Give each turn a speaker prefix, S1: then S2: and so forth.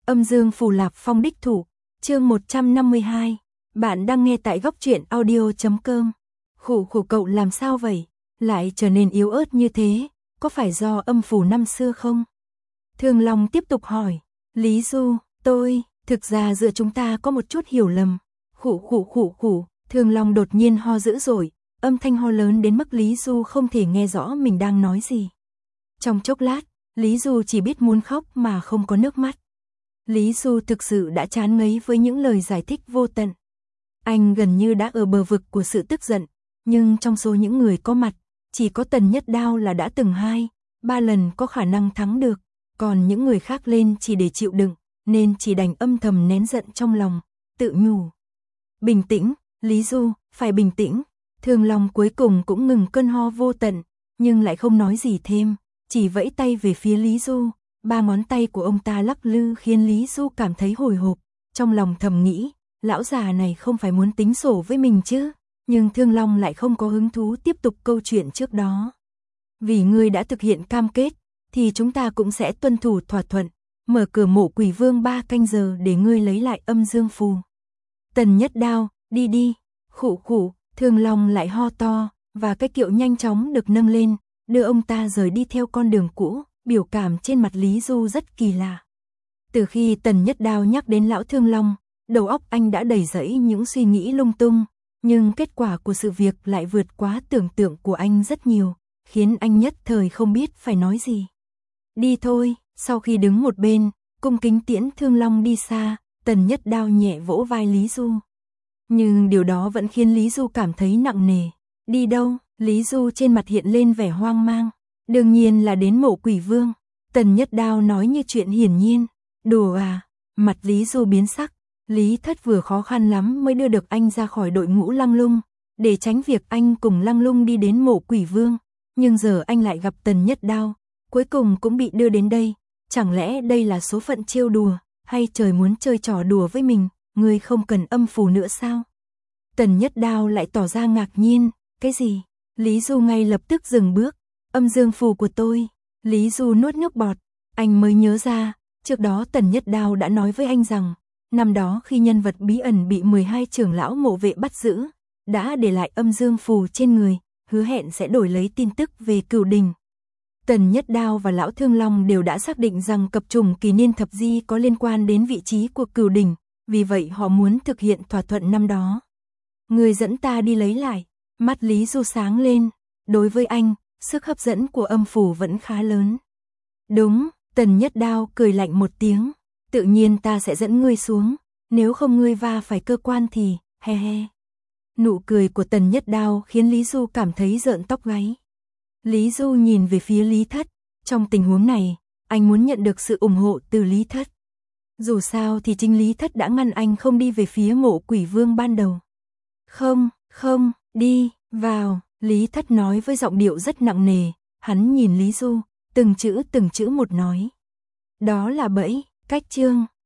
S1: Âm Dương Phù Lạp Phong đích thủ, chương 152. Bạn đang nghe tại góc truyện audio.com. Khủ cậu làm sao vậy? Lại trở nên yếu ớt như thế, có phải do âm phủ năm xưa không? Thương Long tiếp tục hỏi. Lý Du, thực ra giữa chúng ta có một chút hiểu lầm. Khủ. Thương Long đột nhiên ho dữ dội, âm thanh ho lớn đến mức Lý Du không thể nghe rõ mình đang nói gì. Trong chốc lát, Lý Du chỉ biết muốn khóc mà không có nước mắt. Lý Du thực sự đã chán ngấy với những lời giải thích vô tận. Anh gần như đã ở bờ vực của sự tức giận, nhưng trong số những người có mặt, chỉ có Tần Nhất Đao là đã từng 2-3 lần có khả năng thắng được, còn những người khác lên chỉ để chịu đựng, nên chỉ đành âm thầm nén giận trong lòng, tự nhủ. Bình tĩnh, Lý Du, phải bình tĩnh. Thương Long cuối cùng cũng ngừng cơn ho vô tận, nhưng lại không nói gì thêm, chỉ vẫy tay về phía Lý Du. 3 ngón tay của ông ta lắc lư khiến Lý Du cảm thấy hồi hộp, trong lòng thầm nghĩ, lão già này không phải muốn tính sổ với mình chứ, nhưng Thương Long lại không có hứng thú tiếp tục câu chuyện trước đó. Vì ngươi đã thực hiện cam kết, thì chúng ta cũng sẽ tuân thủ thỏa thuận, mở cửa mộ quỷ vương 3 canh giờ để ngươi lấy lại âm dương phù. Tần Nhất Đao, đi. Khủ, Thương Long lại ho to, và cái kiệu nhanh chóng được nâng lên, đưa ông ta rời đi theo con đường cũ. Biểu cảm trên mặt Lý Du rất kỳ lạ. Từ khi Tần Nhất Đao nhắc đến lão Thương Long, đầu óc anh đã đầy rẫy những suy nghĩ lung tung, nhưng kết quả của sự việc lại vượt quá tưởng tượng của anh rất nhiều, khiến anh nhất thời không biết phải nói gì. Đi thôi, sau khi đứng một bên, cung kính tiễn Thương Long đi xa, Tần Nhất Đao nhẹ vỗ vai Lý Du. Nhưng điều đó vẫn khiến Lý Du cảm thấy nặng nề. Đi đâu? Lý Du trên mặt hiện lên vẻ hoang mang. Đương nhiên là đến mộ quỷ vương. Tần Nhất Đao nói như chuyện hiển nhiên. Đùa à? Mặt Lý Du biến sắc. Lý Thất vừa khó khăn lắm mới đưa được anh ra khỏi đội ngũ Lăng Lung, để tránh việc anh cùng Lăng Lung đi đến mộ quỷ vương. Nhưng giờ anh lại gặp Tần Nhất Đao, cuối cùng cũng bị đưa đến đây. Chẳng lẽ đây là số phận trêu đùa, hay trời muốn chơi trò đùa với mình? Ngươi không cần âm phù nữa sao? Tần Nhất Đao lại tỏ ra ngạc nhiên. Cái gì? Lý Du ngay lập tức dừng bước. Âm dương phù của tôi. Lý Du nuốt nước bọt. Anh mới nhớ ra, trước đó Tần Nhất Đao đã nói với anh rằng, năm đó khi nhân vật bí ẩn bị 12 trưởng lão mộ vệ bắt giữ, đã để lại âm dương phù trên người, hứa hẹn sẽ đổi lấy tin tức về Cửu Đình. Tần Nhất Đao và lão Thương Long đều đã xác định rằng cặp trùng kỳ niên thập di có liên quan đến vị trí của Cửu Đình, vì vậy họ muốn thực hiện thỏa thuận năm đó. Người dẫn ta đi lấy lại. Mắt Lý Du sáng lên. Đối với anh, sức hấp dẫn của âm phủ vẫn khá lớn. Đúng, Tần Nhất Đao cười lạnh một tiếng. Tự nhiên ta sẽ dẫn ngươi xuống, nếu không ngươi va phải cơ quan thì, he. Nụ cười của Tần Nhất Đao khiến Lý Du cảm thấy rợn tóc gáy. Lý Du nhìn về phía Lý Thất. Trong tình huống này, anh muốn nhận được sự ủng hộ từ Lý Thất. Dù sao thì chính Lý Thất đã ngăn anh không đi về phía mộ quỷ vương ban đầu. Không, đi, vào, Lý Thất nói với giọng điệu rất nặng nề, hắn nhìn Lý Du, từng chữ một nói. Đó là bẫy, cách chương.